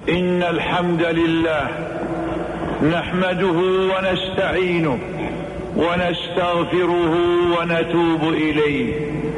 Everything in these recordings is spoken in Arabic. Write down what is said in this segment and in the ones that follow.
إن الحمد لله نحمده ونستعينه ونستغفره ونتوب إليه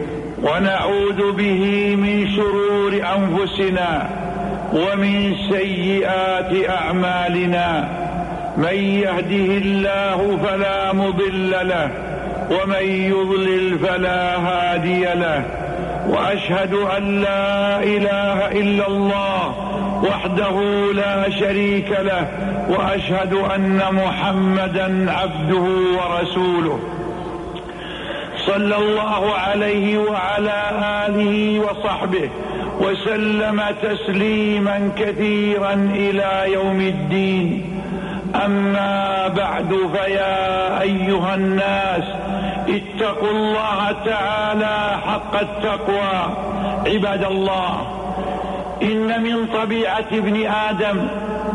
ونعوذ به من شرور أنفسنا ومن سيئات أعمالنا. من يهده الله فلا مضل له ومن يضلل فلا هادي له. وأشهد أن لا إله إلا الله وحده لا شريك له وأشهد أن محمدا عبده ورسوله صلى الله عليه وعلى آله وصحبه وسلم تسليما كثيرا إلى يوم الدين. أما بعد، فيا أيها الناس اتقوا الله تعالى حق التقوى. عباد الله، إن من طبيعة ابن آدم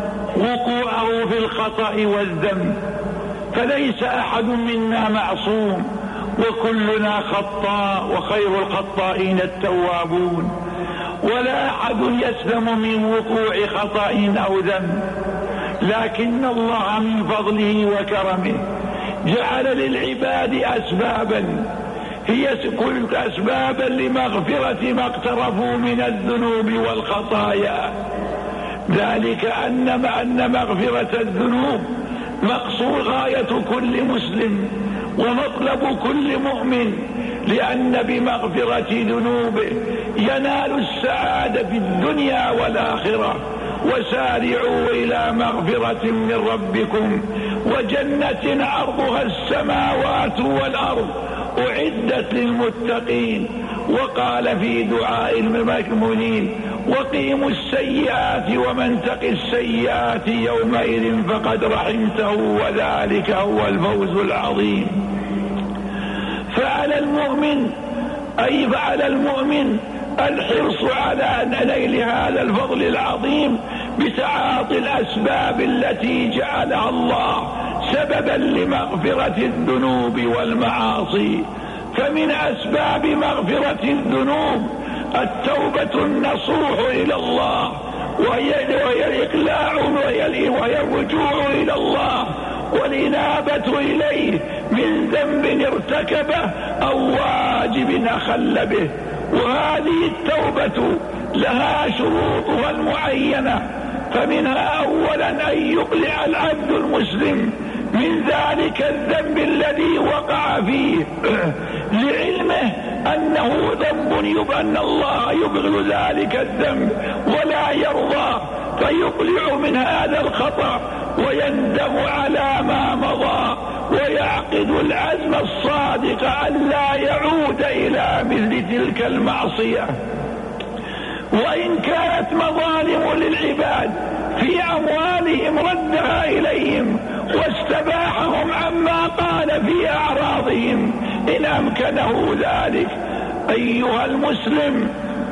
وقوعه في الخطأ والذنب، فليس أحد منا معصوم وكلنا خطاء وخير الخطائين التوابون، ولا أحد يسلم من وقوع خطأ أو ذنب. لكن الله من فضله وكرمه جعل للعباد أسبابا هي كل أسبابا لمغفرة ما اقترفوا من الذنوب والخطايا. ذلك أن مغفرة الذنوب مقصود غاية كل مسلم ومطلب كل مؤمن، لأن بمغفرة ذنوبه ينال السعادة في الدنيا والآخرة. وسارعوا إلى مغفرة من ربكم وجنة عرضها السماوات والأرض أعدت للمتقين. وقال في دعاء المؤمنين: وقيموا السيئات ومن تق السيئات يومئذ فقد رحمته وذلك هو الفوز العظيم. فعلى المؤمن الحرص على نيل هذا الفضل العظيم بتعاطي الأسباب التي جعلها الله سببا لمغفرة الذنوب والمعاصي. فمن أسباب مغفرة الذنوب التوبة النصوح إلى الله، وهي الإقلاع وهي الرجوع إلى الله والإنابة إليه من ذنب ارتكبه أو واجب أخل به. وهذه التوبة لها شروطها المعينة، فمنها أولا أن يقلع العبد المسلم من ذلك الذنب الذي وقع فيه لعلمه أنه ذنب أن الله يبغض ذلك الذنب ولا يرضى، فيقلع من هذا الخطأ ويندم على ما مضى ويعقد العزم الصادق أن لا يعود إلى مثل تلك المعصية. وإن كانت مظالم للعباد في أموالهم ردها إليهم واستباحهم عما قال في أعراضهم إن أمكنه ذلك. أيها المسلم،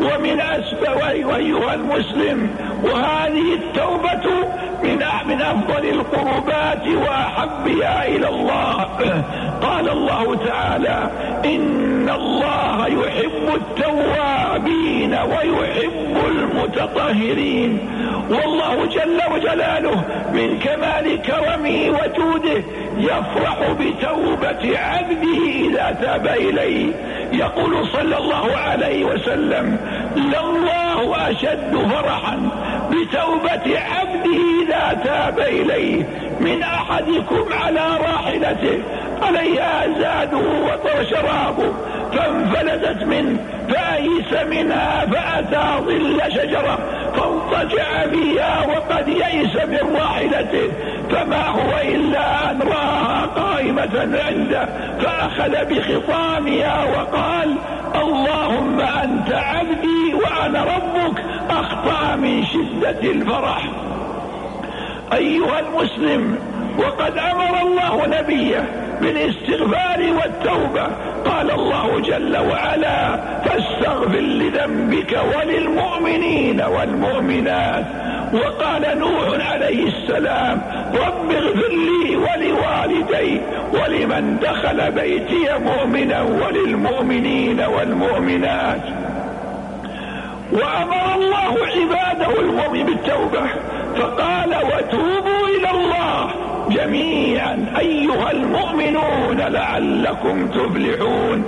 وهذه التوبة من أفضل القربات وأحبها إلى الله. قال الله تعالى: إن الله يحب التوابين ويحب المتطهرين. والله جل وجلاله من كمال كرمه وجوده يفرح بتوبة عبده إذا تاب إليه. يقول صلى الله عليه وسلم: لله أشد فرحا بتوبة عبده إذا تاب إليه من أحدكم على راحلته عليها زاده وشرابه فانفلتت منه فأيس منها فأتى ظل شجرة فاضطجع فيها وقد يئس من راحلته، فما هو إلا أن رآها قائمة عنده فأخذ بخطامها وقال: اللهم أنت عبدي وأنا ربك. أخطأ من شدة الفرح. أيها المسلم، وقد أمر الله نبيه بالاستغفار والتوبة. قال الله جل وعلا: فاستغفر لذنبك وللمؤمنين والمؤمنات. وقال نوح عليه السلام: رب اغفر لي ولوالدي ولمن دخل بيتي مؤمنا وللمؤمنين والمؤمنات. وأمر الله عباده المؤمن بالتوبة. جميعا أيها المؤمنون لعلكم تفلحون.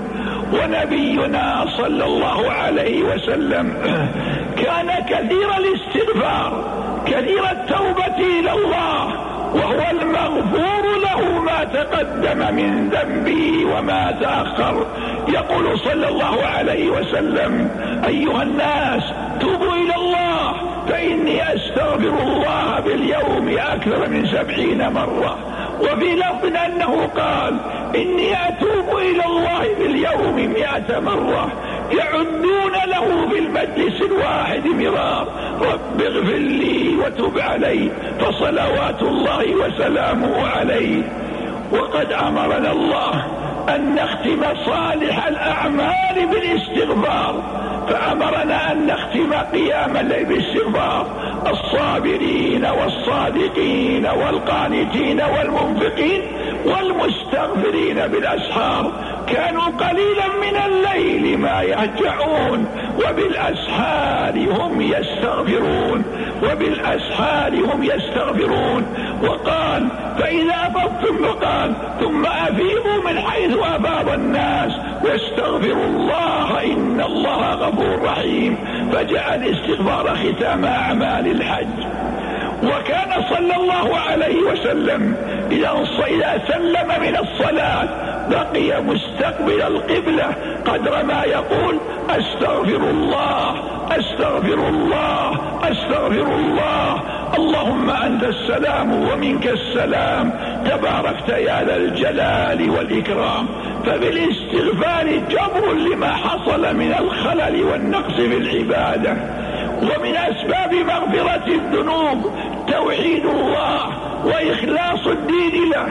ونبينا صلى الله عليه وسلم كان كثير الاستغفار، كثير التوبة إلى الله، وهو المغفور له ما تقدم من ذنبه وما تأخر. يقول صلى الله عليه وسلم: أيها الناس توبوا إلى الله فإني أستغفر الله باليوم أكثر من 70 مرة. وفي لفظ أنه قال: إني أتوب إلى الله باليوم 100 مرة. يعدون له في المجلس الواحد مرار: رب اغفر لي وتب علي، فصلوات الله وسلامه عليه. وقد أمرنا الله أن نختم صالح الأعمال بالاستغفار، فأمرنا أن نختم قيام الليل بالاستغفار. الصابرين والصادقين والقانتين والمنفقين والمستغفرين بالأسحار كانوا قليلا من الليل ما يهجعون وبالأسحار هم يستغفرون، وبالأسحار هم يستغفرون. وقال: فإذا أفضتم فقال: ثم أفيضوا من حيث أفاض الناس واستغفروا الله إن الله غفور رحيم. فجعل الاستغفار ختام أعمال الحج. وكان صلى الله عليه وسلم إذا سلم من الصلاة بقي مستقبل القبلة قدر ما يقول: أستغفر الله أستغفر الله أستغفر الله، اللهم أنت السلام ومنك السلام، تباركت يا ذا الجلال والإكرام. فبالاستغفار جبر لما حصل من الخلل والنقص في العبادة. ومن أسباب مغفرة الذنوب توحيد الله وإخلاص الدين له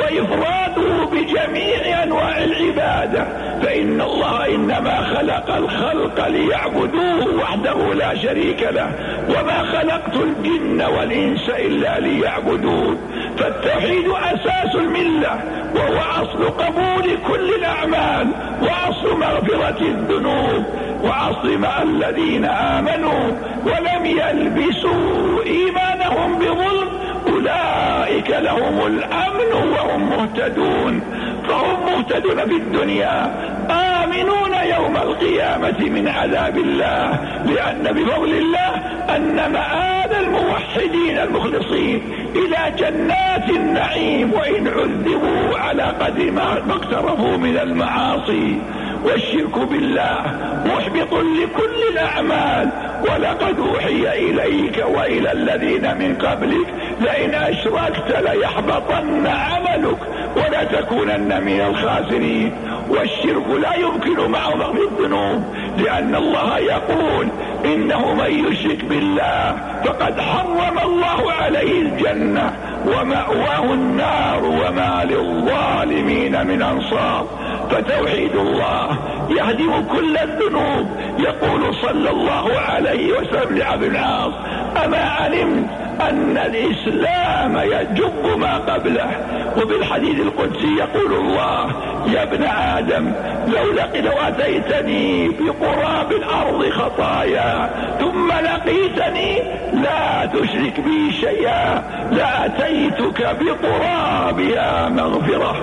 وإفراده بجميع أنواع العبادة، فإن الله إنما خلق الخلق ليعبدوه وحده لا شريك له، وما خلقت الجن والإنس إلا ليعبدون. فالتوحيد أساس الملة، وهو أصل قبول كل الأعمال وأصل مغفرة الذنوب وأصل مع الذين آمنوا ولم يلبسوا إيمانهم بظلم أولئك لهم الأمن وهم مهتدون. فهم مهتدون في الدنيا آمنون يوم القيامة من عذاب الله، لأن بفضل الله أن مآل الموحدين المخلصين إلى جنات النعيم وإن عذبوا على قدر ما اقترفوا من المعاصي. والشرك بالله محبط لكل الأعمال، ولقد أوحي إليك وإلى الذين من قبلك لئن أشركت ليحبطن عملك ولتكونن من الخاسرين. والشرك لا يمكن معه مغفرة الذنوب، لأن الله يقول: إنه من يشرك بالله فقد حرم الله عليه الجنة ومأواه النار وما للظالمين من أنصار. فتوحيد الله يهدم كل الذنوب. يقول صلى الله عليه وسلم لعبد العاص: أما علمت أن الإسلام يجب ما قبله؟ وبالحديث القدسي يقول الله: يا ابن آدم لو أتيتني بقراب الأرض خطايا ثم لقيتني لا تشرك بي شيئا لأتيتك بقرابها مغفرة.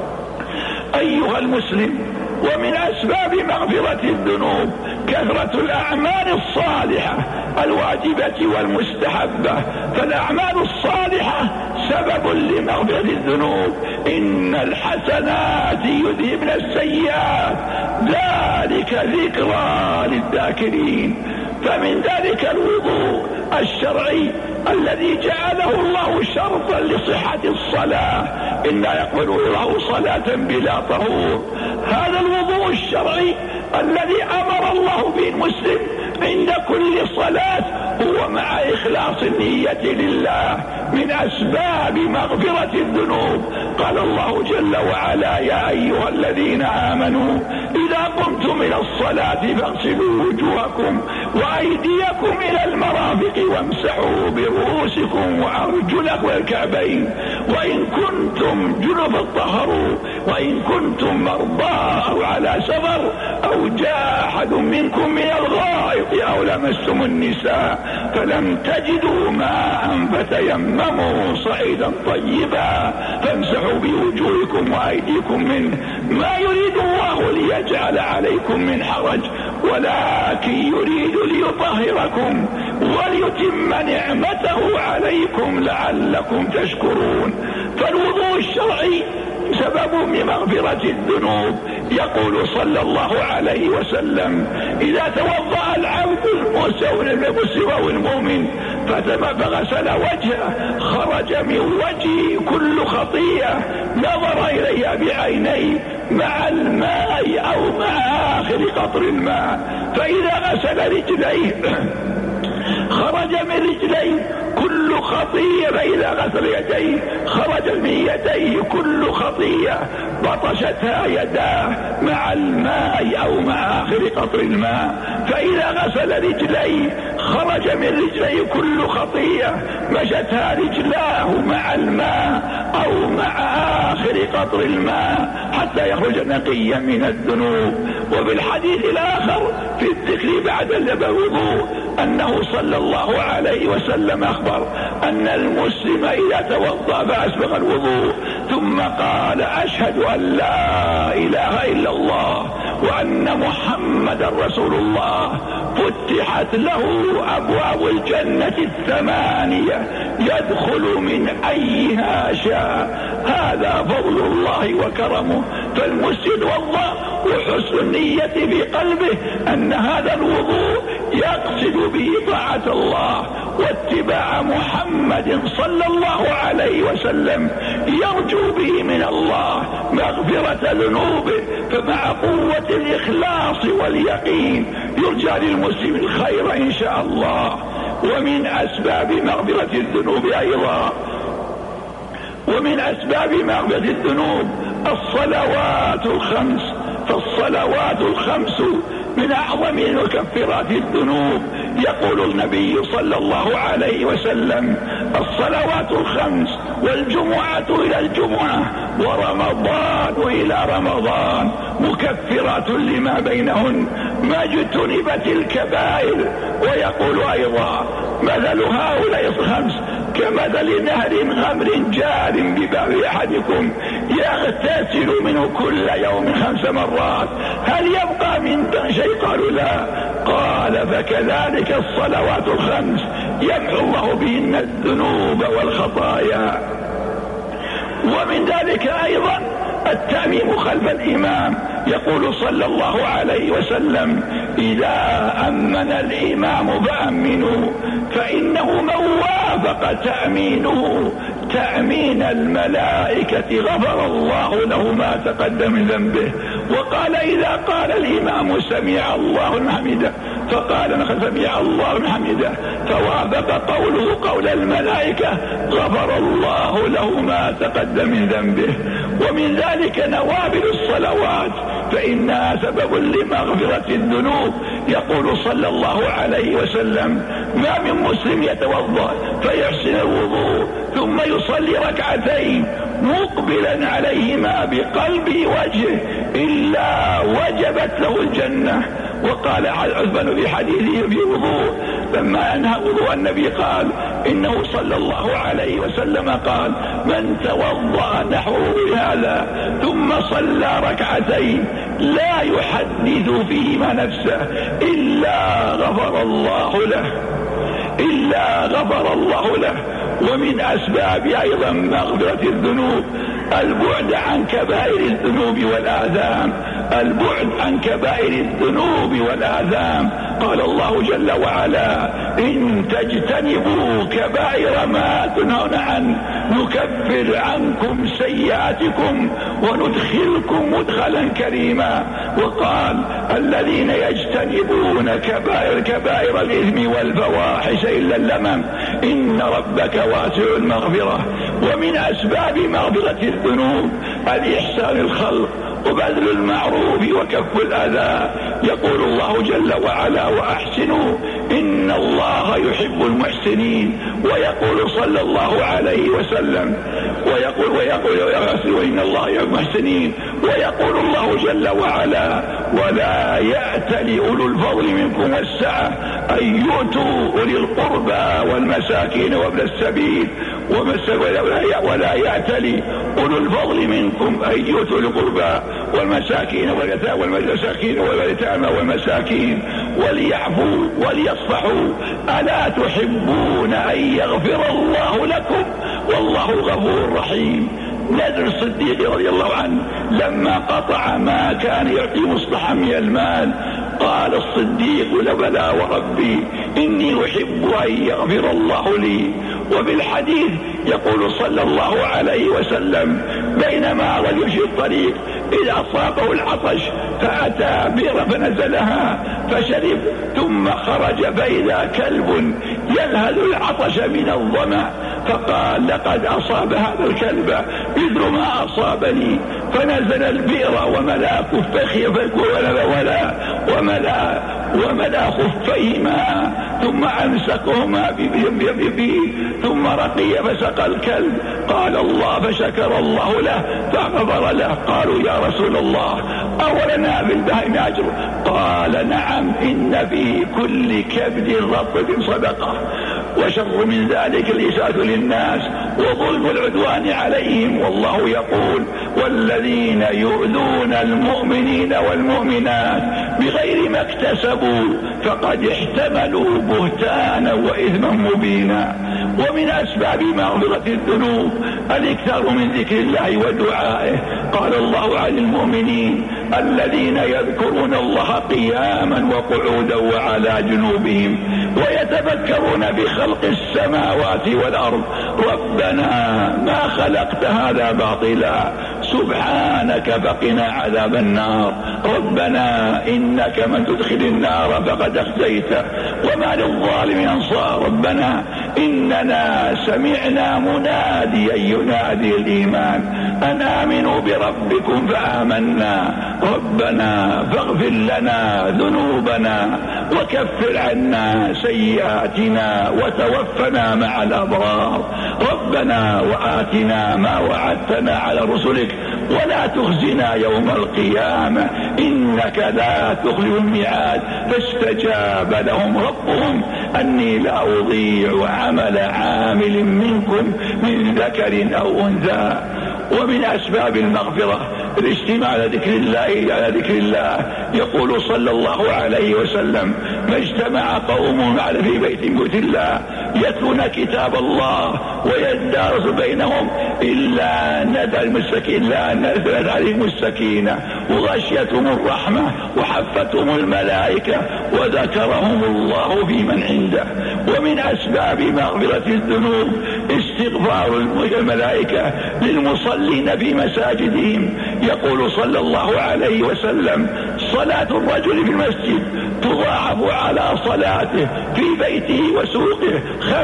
أيها المسلم، ومن أسباب مغفرة الذنوب كثرة الأعمال الصالحة الواجبة والمستحبة. فالأعمال الصالحة سبب لمغفرة الذنوب. إن الحسنات يذهبن السيئات ذلك ذكرى للذاكرين. فمن ذلك الوضوء الشرعي الذي جعله الله شرطا لصحة الصلاة: إنا يقبل الله صلاة بلا طهور. هذا الوضوء الشرعي الذي أمر الله به المسلم عند كل صلاة هو مع إخلاص النية لله من أسباب مغفرة الذنوب. قال الله جل وعلا: يا أيها الذين آمنوا إذا قمتم إلى الصلاة فاغسلوا وجوهكم وأيديكم إلى المرافق وامسحوا برؤوسكم وأرجلكم والكعبين وإن كنتم جنبا طهروا وإن كنتم مرضى أو على سفر أو جاء أحد منكم من الغائط أو لمستم النساء فلم تجدوا ماء فتيمموا صعيدا طيبا فامسحوا بوجوهكم وأيديكم منه ما يريد الله ليجعل عليكم من حرج ولكن يريد ليطهركم وليتم نعمته عليكم لعلكم تشكرون. فالوضوء الشرعي سبب لمغفرة الذنوب. يقول صلى الله عليه وسلم إذا توضأ العبد المسلم أو المؤمن فغسل وجهه خرج من وجهه كل خطيئة نظر إليها بعينيه مع الماء أو مع آخر قطر الماء. فإذا غسل رجليه خرج من رجليه كل خطيئة. فإذا غسل يديه خرج من يديه كل خطيئة بطشتها يداه مع الماء أو مع آخر قطر الماء. فإذا غسل رجليه خرج من رجليه كل خطيئة مشتها رجلاه مع الماء أو مع آخر قطر الماء حتى يخرج نقيا من الذنوب. وفي الحديث الآخر في الذكر بعد الوضوء أنه صلى الله عليه وسلم أخبر أن المسلم إذا توضأ فأسبغ الوضوء ثم قال أشهد أن لا إله إلا الله وأن محمدا رسول الله فتحت له أبواب الجنة 8 يدخل من أيها شاء. هذا فضل الله وكرمه. فالمسلم يتوضأ وحسن النية في قلبه أن هذا الوضوء يقصد به طاعة الله واتباع محمد صلى الله عليه وسلم يرجو به من الله مغفرة ذنوبه. فمع قوة الإخلاص واليقين يرجى للمسلم الخير إن شاء الله. ومن أسباب مغفرة الذنوب أيضا ومن أسباب مغفرة الذنوب الصلوات الخمس. فالصلوات الخمس من أعظم مكفرات الذنوب. يقول النبي صلى الله عليه وسلم الصلوات الخمس والجمعة إلى الجمعة ورمضان إلى رمضان مكفرات لما بينهن ما اجتنبت الكبائر. ويقول أيضا مثل هؤلاء الخمس كمثل نهر غمر جار بباب أحدكم يغتسل منه كل يوم 5 مرات هل يبقى من شيء؟ قالوا لا. قال فكذلك الصلوات الخمس يمحو الله بهن الذنوب والخطايا. ومن ذلك أيضا التأمين خلف الإمام. يقول صلى الله عليه وسلم إذا أمن الإمام فأمنوا فإنه من وافق تأمينه تأمين الملائكة غفر الله له ما تقدم من ذنبه. وقال إذا قال الإمام سمع الله لمن حمده فقال سمع الله لمن حمده فوافق قوله قول الملائكة غفر الله له ما تقدم من ذنبه. ومن ذلك نوافل الصلوات فإنها سبب لمغفرة الذنوب. يقول صلى الله عليه وسلم ما من مسلم يتوضأ فيحسن الوضوء ثم يصلي ركعتين مقبلا عليهما بقلب وجهه إلا وجبت له الجنة. وقال عثمان في حديثه في وضوء لما أنهى وضوء النبي قال إنه صلى الله عليه وسلم قال من توضأ نحو هذا ثم صلى ركعتين لا يحدث فيهما نفسه إلا غفر الله له. ومن أسباب أيضا مغفرة الذنوب البعد عن كبائر الذنوب والآثام. قال الله جل وعلا إن تجتنبوا كبائر ما تنهون عنه نكفر عنكم سيئاتكم وندخلكم مدخلا كريما. وقال الذين يجتنبون كبائر الإثم والفواحش إلا اللمم إن ربك واسع المغفرة. ومن أسباب مغفرة الذنوب الإحسان الخلق وبذل المعروف وكف الأذى. يقول الله جل وعلا: وأحسنوا إن الله يحب المحسنين. ويقول صلى الله عليه وسلم ويقول إن الله يحب المحسنين. ويقول الله جل وعلا: ولا يأتل أولو الفضل منكم والسعة أن يؤتوا أولي القربى والمساكين وابن السبيل ولا يأتل أولو الفضل منكم أن يؤتوا أولي القربى والمساكين واليتامى والمساكين وليعفوا وليصفحوا ألا تحبون أن يغفر الله لكم والله غفور رحيم. نذر الصديق رضي الله عنه لما قطع ما كان يعطي مصلحا من المال قال الصديق: لبلا وربي إني أحب أن يغفر الله لي. وبالحديث يقول صلى الله عليه وسلم: بينما رجل في الطريق إذا أصابه العطش فأتى بئر فنزلها فشرب ثم خرج فإذا كلب يلهث العطش من الظمأ فقال: لقد أصاب هذا الكلب مثل ما أصابني. فنزل البئر وملأ كفيه وملأ خفيه ماء ثم أمسكهما بيده ثم رقي فسقى الكلب. قال الله فشكر الله له فغفر له. قالوا: يا رسول الله أولنا بالبهائم أجر؟ قال: نعم، إن في كل كبد رطب صدقة. وشر من ذلك الإساءة للناس وظلم العدوان عليهم. والله يقول: والذين يؤذون المؤمنين والمؤمنات بغير ما اكتسبوا فقد احتملوا بهتانا وإثما مبينا. ومن أسباب مغفرة الذنوب الإكثار من ذكر الله ودعائه. قال الله عن المؤمنين: الذين يذكرون الله قياما وقعودا وعلى جنوبهم ويتفكرون بخلق السماوات والأرض ربنا ما خلقت هذا باطلا سبحانك فقنا عذاب النار. ربنا إنك من تدخل النار فقد أخزيته وما للظالمين أنصار. ربنا إننا سمعنا مناديا ينادي الإيمان أن آمنوا بربكم فآمنا ربنا فاغفر لنا ذنوبنا وكفر عنا سيئاتنا وتوفنا مع الأبرار. ربنا وآتنا ما وعدتنا على رسلك ولا تخزنا يوم القيامة إنك لا تخلف الميعاد. فاستجاب لهم ربهم أني لا أضيع عمل عامل منكم من ذكر أو أنثى. ومن أسباب المغفرة الاجتماع على ذكر الله. يقول صلى الله عليه وسلم: ما اجتمع قوم في بيت من بيوت الله يتلون كتاب الله ويدارس بينهم إلا نزلت عليهم السكينة وغشيتهم الرحمة وحفتهم الملائكة وذكرهم الله في من عنده. ومن أسباب مغفرة الذنوب استغفار الملائكة للمصلين في مساجدهم. يقول صلى الله عليه وسلم: صلاة الرجل في المسجد تضاعف على صلاته في بيته وسوقه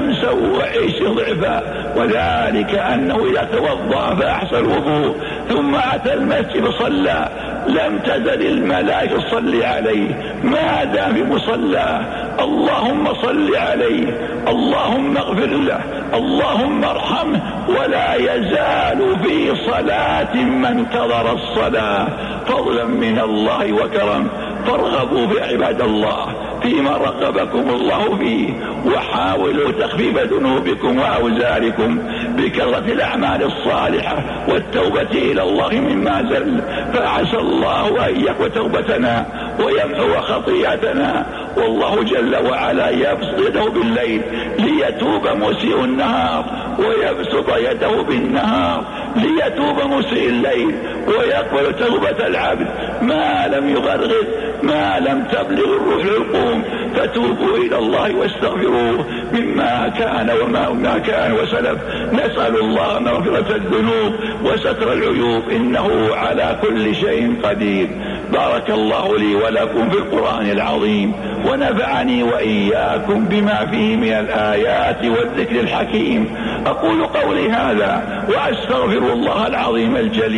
25 ضعفا. وذلك أنه إذا توضأ فأحسن الوضوء ثم أتى المسجد صلى لم تزل الملائكة تصلي عليه ما دام في مصلاه. اللهم صل عليه، اللهم اغفر له، اللهم ارحمه. ولا يزال في صلاة من انتظر الصلاة فضلا من الله وكرم. فارغبوا في عباد الله فيما رغبكم الله فيه وحاولوا تخفيف ذنوبكم وأوزاركم بكثرة الأعمال الصالحة والتوبة إلى الله مما زل. فعسى الله أن يقبل توبتنا ويمحو خطيئتنا. والله جل وعلا يبسط يده بالليل ليتوب مسيء النهار ويبسط يده بالنهار ليتوب مسيء الليل ويقبل توبة العبد ما لم يغرغر ما لم تبلغ الروح القوم. فتوبوا إلى الله واستغفروه مما كان وما كان وسلف. نسأل الله مغفرة الذنوب وستر العيوب إنه على كل شيء قدير. بارك الله لي ولكم في القرآن العظيم ونفعني وإياكم بما فيه من الآيات والذكر الحكيم. أقول قولي هذا وأستغفر الله العظيم الجليل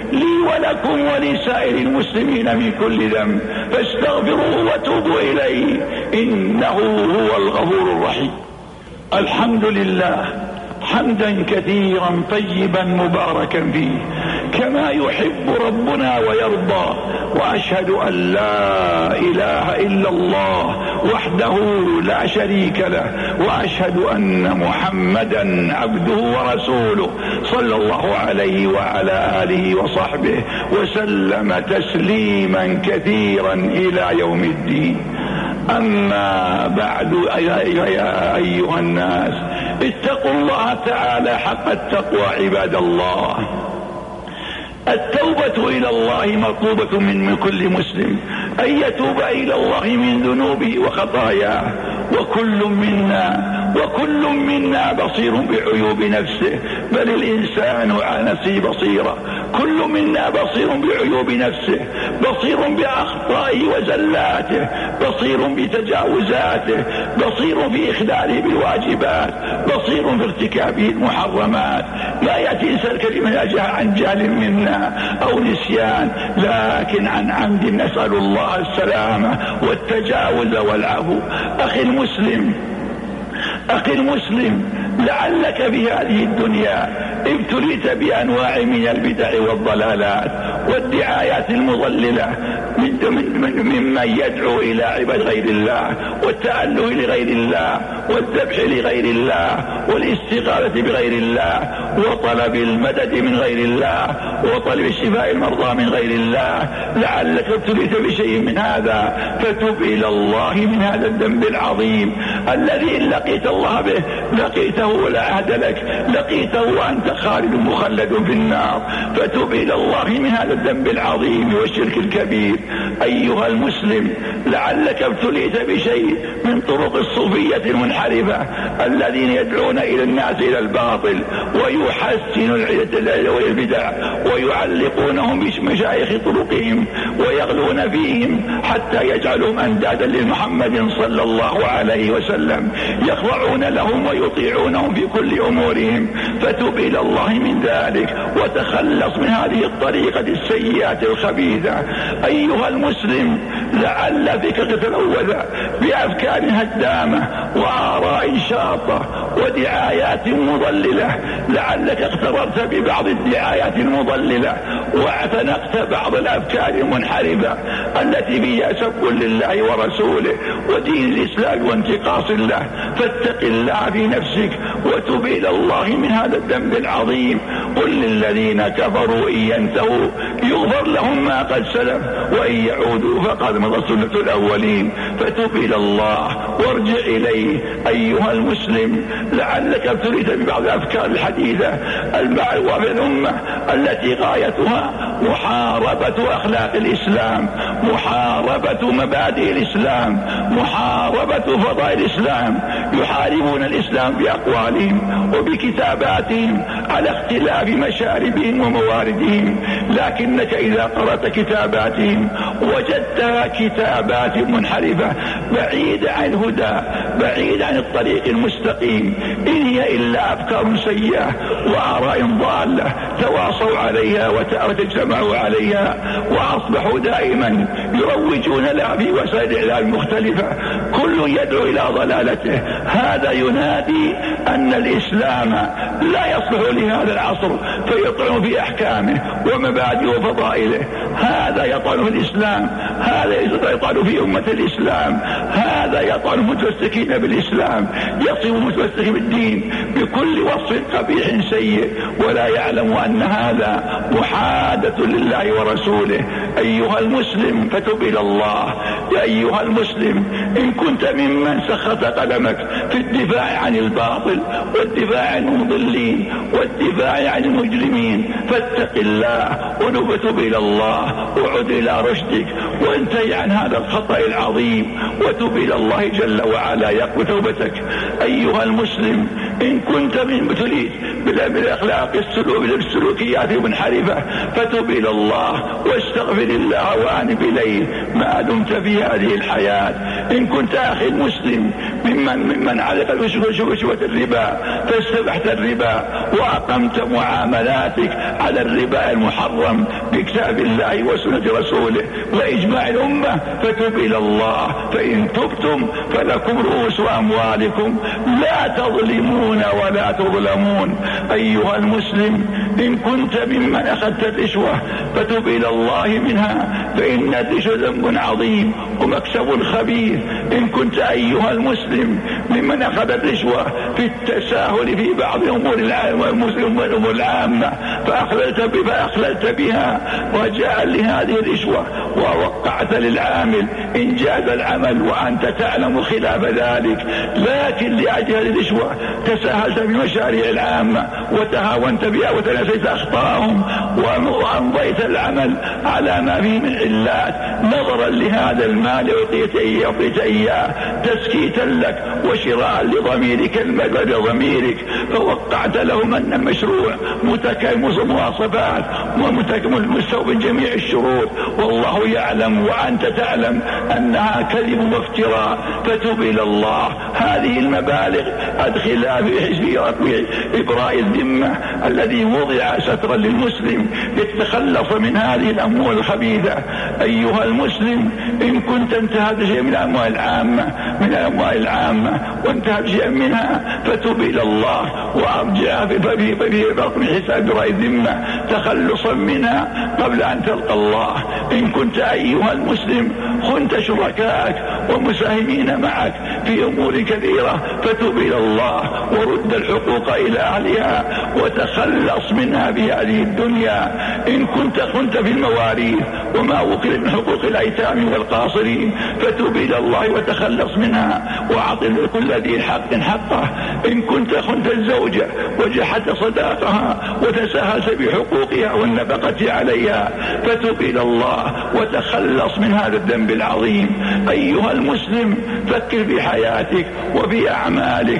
لي ولكم ولسائر المسلمين من كل ذنب فاستغفروه وتوبوا إليه إنه هو الغفور الرحيم. الحمد لله حمدا كثيرا طيبا مباركا فيه كما يحب ربنا ويرضى، وأشهد أن لا إله إلا الله وحده لا شريك له، وأشهد أن محمدا عبده ورسوله صلى الله عليه وعلى آله وصحبه وسلم تسليما كثيرا إلى يوم الدين. أما بعد يا أيها الناس اتقوا الله تعالى حق التقوى عباد الله. التوبة إلى الله مطلوبة من كل مسلم، أن يتوب إلى الله من ذنوبه وخطاياه، وكل منا بصير بعيوب نفسه، بل الإنسان على نفسه بصيرة. كل منا بصير بعيوب نفسه، بصير بأخطائه وزلاته، بصير بتجاوزاته، بصير في إخلاله بالواجبات، بصير في ارتكابه المحرمات. لا يأتي إنسان الكلمة عن جهل منا أو نسيان، لكن عن عمد. نسأل الله السلامة والتجاوز والعفو. أخي المسلم لعلك في هذه الدنيا ابتليت بأنواع من البدع والضلالات والدعايات المضللة ممن يدعو إلى عباد غير الله والتأله لغير الله والذبح لغير الله والاستغاثة بغير الله وطلب المدد من غير الله وطلب شفاء المرضى من غير الله. لعلك ابتليت بشيء من هذا فتب إلى الله من هذا الذنب العظيم الذي إن لقيت الله به لقيته ولا عهد لك، لقيته وأنت خالد مخلد في النار. فتب إلى الله من هذا الذنب العظيم والشرك الكبير. أيها المسلم لعلك ابتليت بشيء من طرق الصوفية المنحرفة الذين يدعون إلى الناس إلى الباطل ويحسنوا البدع ويعلقونهم بمشايخ طرقهم ويغلون فيهم حتى يجعلهم أندادا لمحمد صلى الله عليه وسلم، يخضعون لهم ويطيعونهم في كل أمورهم. فتب إلى الله من ذلك وتخلص من هذه الطريقة السيئة الخبيثة. أيها المسلم لعل بك تتلوث بأفكار هدامة وآراء شاطة ودعايات مضللة، لعلك اغتررت ببعض الدعايات المضللة واعتنقت بعض الأفكار المنحرفة التي فيها سب لله ورسوله ودين الإسلام وانتقاص الله. فاتق الله في نفسك وتب إلى الله من هذا الذنب العظيم. قل للذين كفروا إن ينتهوا يغفر لهم ما قد سلف وإن يعودوا فقد مضت سنة الأولين. فتب إلى الله وارجع إليه. أيها المسلم لعلك ابتليت ببعض الأفكار الحديثة البعوة في الأمة التي غايتها محاربة أخلاق الإسلام، محاربة مبادئ الإسلام، محاربة فضائل الإسلام. يحاربون الإسلام بأقوالهم وبكتاباتهم على اختلاف مشاربهم ومواردهم، لكنك إذا قرأت كتاباتهم وجدتها كتابات منحرفة بعيدة عن الهدى، بعيدة عن الطريق المستقيم. إن هي إلا أفكار سيئة وآراء ضالة تواصوا عليها وتجتمعوا عليها وأصبحوا دائما يروجون لها في وسائل الإعلام المختلفة، كل يدعو إلى ضلالته. هذا ينادي أن الإسلام لا يصلح لهذا العصر فيطعن في أحكامه ومبادئه وفضائله. هذا يطعن في الإسلام، هذا يطعن في أمة الإسلام، هذا يطعن متمسكين بالإسلام، يصف متمسك بالدين بكل وصف قبيح سيء ولا يعلم أن هذا محادة لله ورسوله. أيها المسلم فتب إلى الله. يا أيها المسلم إن كنت ممن سخط قدمك في الدفاع عن الباطل والدفاع عن المضلين والدفاع عن المجرمين فاتق الله ونبتب إلى الله وعد إلى رشدك وانتهي عن هذا الخطأ العظيم وتب إلى الله جل وعلا يقبل توبتك. أيها المسلم إن كنت من تريد بالأخلاق السلوكيات المنحرفة فتب إلى الله واستغفر الله وأنب إليه ما دمت في هذه الحياة. إن كنت أخي المسلم ممن علق بشبهة الربا فاستبحت الربا وأقمت معاملاتك على الربا المحرم بكتاب الله وسنة رسوله وإجماع الأمة فتب إلى الله، فإن تبتم فلكم رؤوس أموالكم لا تظلمون ولا تظلمون. أيها المسلم إن كنت ممن أخذت الرشوة فتب إلى الله منها، فإن الرشوة ذنب عظيم ومكسب خبيث. إن كنت أيها المسلم ممن أخذ الرشوة في التساهل في بعض أمور العامة فأخللت بها وجاء لهذه الرشوة ووقعت للعامل إنجاز العمل وأنت تعلم خلاف ذلك، لكن لأجل الرشوة تساهلت بمشاريع العامة وتهاونت بها وتنسيت أخطاءهم وأمضيت العمل على ما فيه من علات نظرا لهذا المال أعطيت إياه تسكيتا لك وشراء لضميرك فوقعت لهم أن المشروع متكامل مواصفات ومتكامل مستوفٍ جميع الشروط، والله يعلم وأنت تعلم أنها كذب وافتراء. فتب إلى الله. هذه المبالغ أدخلها في حزب إبراء الذمة الذي وضع سترا للمسلم يتخلص من هذه الأموال الخبيثة. أيها المسلم إن كنت انتهت شيء من الأموال العامة وانتهت شيء منها فتب إلى الله وأرجع في بطن حساب إبراء الذمة تخلصا منها قبل أن تلقى الله. إن كنت أيها المسلم خنت شركائك ومساهمين معك في أمور كثيرة فتب إلى الله ورد الحقوق إلى أهلها وتخلص منها في هذه الدنيا. إن كنت خنت في المواريث وما وكل من حقوق الأيتام والقاصرين فتب إلى الله وتخلص منها وأعطي لكل ذي حق حقه. إن كنت خنت الزوجة وجحدت صداقها وتساهلت بحقوقها والنفقة عليها فتب إلى الله وتخلص من هذا الذنب العظيم. أيها المسلم فكر في حياتك وفي أعمالك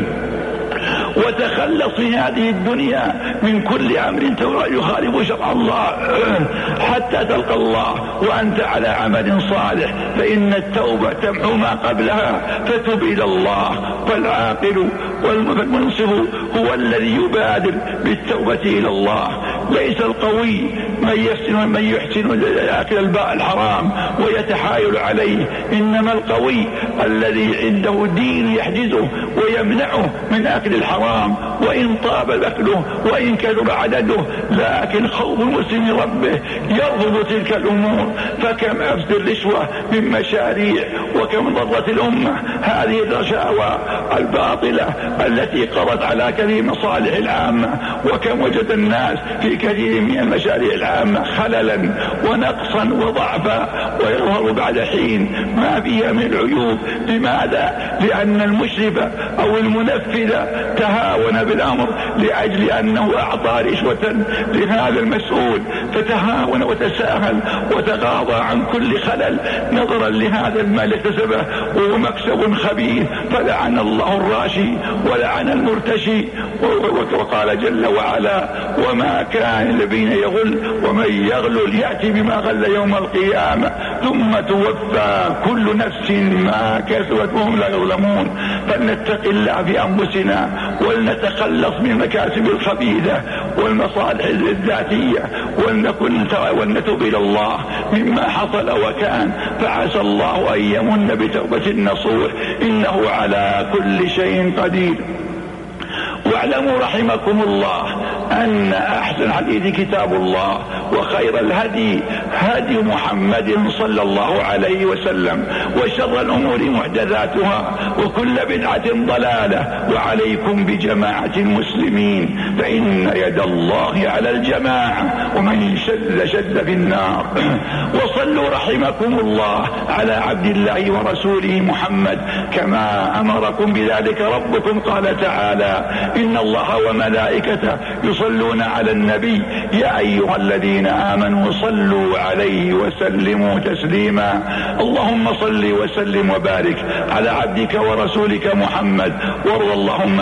وتخلص في هذه الدنيا من كل أمر يخالف شرع الله حتى تلقى الله وأنت على عمل صالح، فإن التوبة تمحو ما قبلها. فتب إلى الله. فالعاقل والمنصف هو الذي يبادر بالتوبة إلى الله، ليس القوي من يحسن أكل الحرام ويتحايل عليه، إنما القوي الذي عنده دين يحجزه ويمنعه من أكل الحرام وإن طاب أكله وإن كثر عدده، لكن خوف المسلم ربه يرفض تلك الأمور. فكم أفسد الرشوة من مشاريع وكم ضرت الأمة هذه الرشاوى الباطلة التي قضت على كثير مصالح العامة، وكم وجد الناس في كثير من المشاريع العامة خللا ونقصا وضعفا ويظهر بعد حين ما فيها من العيوب. لماذا؟ لأن المشرف أو المنفذ تهاون بالأمر لأجل أنه أعطى رشوة لهذا المسؤول فتهاون وتساهل وتغاضى عن كل خلل نظرا لهذا المال اكتسبه وهو مكسب خبيث، فلعن الله الراشي ولعن المرتشي. وقال جل وعلا: وما كان الذين يغل ومن يغلل يأتي بما غل يوم القيامة ثم توفى كل نفس ما كسبت وهم لا يظلمون. فلنتق الله في أنفسنا ولنتخلص من المكاسب الخبيثة والمصالح الذاتية ولنتوب إلى الله مما حصل وكان، فعسى الله أن يمن بتوبة نصوح إنه على كل شيء قدير. واعلموا رحمكم الله أن أحسن الحديث كتاب الله وخير الهدي هدي محمد صلى الله عليه وسلم وشر الأمور محدثاتها وكل بدعة ضلالة وعليكم بجماعة المسلمين فإن يد الله على الجماعة ومن شد في النار. وصلوا رحمكم الله على عبد الله ورسوله محمد كما أمركم بذلك ربكم. قال تعالى: إن الله وملائكته يصلون على النبي يا أيها الذين آمنوا صلوا عليه وسلموا تسليما. اللهم صل وسلم وبارك على عبدك ورسولك محمد، وارض اللهم عن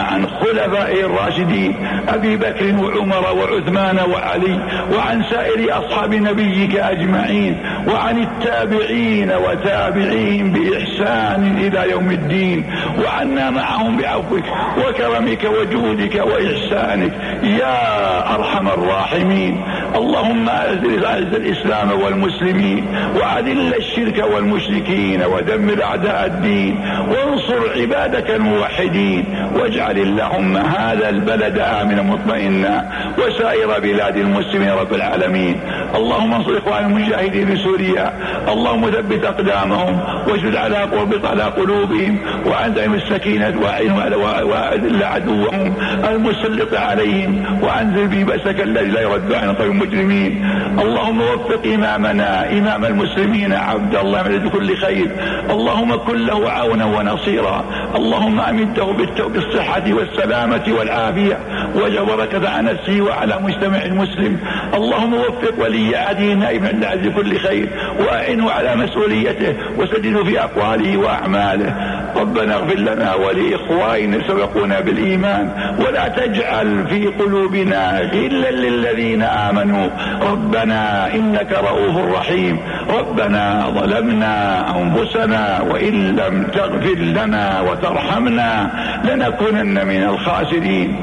خلفائه الراشدين أبي بكر وعمر وعثمان وعلي، وعن سائر أصحاب نبيك أجمعين، وعن التابعين وتابعين بإحسان إلى يوم الدين، وعنا معهم بعفوك وكرمك وجودك وإحسانك يا أرحم الراحمين. اللهم أعز الإسلام والمسلمين، وأذل الشرك والمشركين، ودمر أعداء الدين، وانصر عبادك الموحدين، واجعل اللهم هذا البلد آمنا مطمئنا وسائر بلاد المسلمين رب العالمين. اللهم انصر إخوان المجاهدين بسوريا، اللهم ثبت أقدامهم واشدد على قلوبهم، وأنزل السكينة وأذل عدوهم المسلط عليهم، وأنزل ببأسك الذي لا يرد عن طيب المجرمين. اللهم وفق إمامنا إمام المسلمين عبد الله من كل خير، اللهم كن له عونا ونصيرا، اللهم أمده بالصحة والسلامة والعافية وجبرك على نفسه وعلى مجتمع المسلم. اللهم وفق ولي عهده نائب عند كل خير، وأعنه على مسؤوليته وسدده في أقواله وأعماله. ربنا اغفر لنا ولإخواننا سبقونا بالإيمان، ولا تجعل في قلوبنا غلا للذين آمنوا، ربنا إنك رؤوف رحيم. ربنا ظلمنا أنفسنا وإن لم تغفر لنا وترحمنا لنكونن من الخاسرين.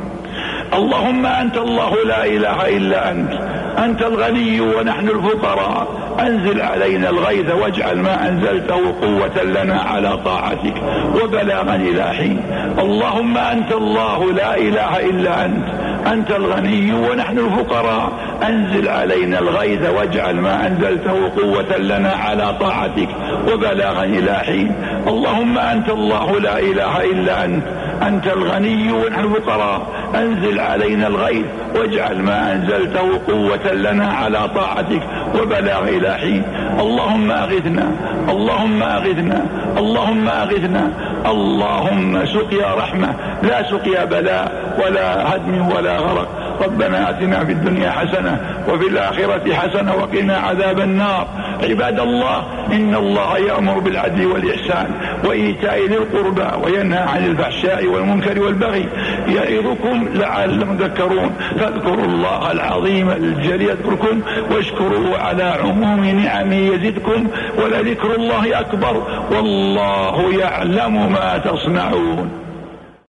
اللهم أنت الله لا إله إلا أنت الغني ونحن الفقراء، أنزل علينا الغيث واجعل ما أنزلته قوة لنا على طاعتك وبلاغا إلى حين. اللهم أنت الله لا إله إلا أنت الغني ونحن الفقراء، أنزل علينا الغيث واجعل ما أنزلته قوة لنا على طاعتك وبلاغا إلى حين. اللهم أنت الله لا إله إلا أنت الغني ونحن الفقراء، أنزل علينا الغيث واجعل ما أنزلته قوة لنا على طاعتك وبلاغ إلى حين. اللهم أغثنا، اللهم أغثنا، اللهم أغثنا. اللهم سقيا رحمة لا سقيا بلاء ولا هدم ولا غرق. ربنا آتنا في الدنيا حسنة وفي الآخرة حسنة وقنا عذاب النار. عباد الله، إن الله يأمر بالعدل والإحسان وإيتاء ذي القربى وينهى عن الفحشاء والمنكر والبغي يعظكم لعلكم تذكرون. فاذكروا الله العظيم الجليل يذكركم، واشكروه على عموم نعمه يزدكم، ولذكر الله أكبر والله يعلم ما تصنعون.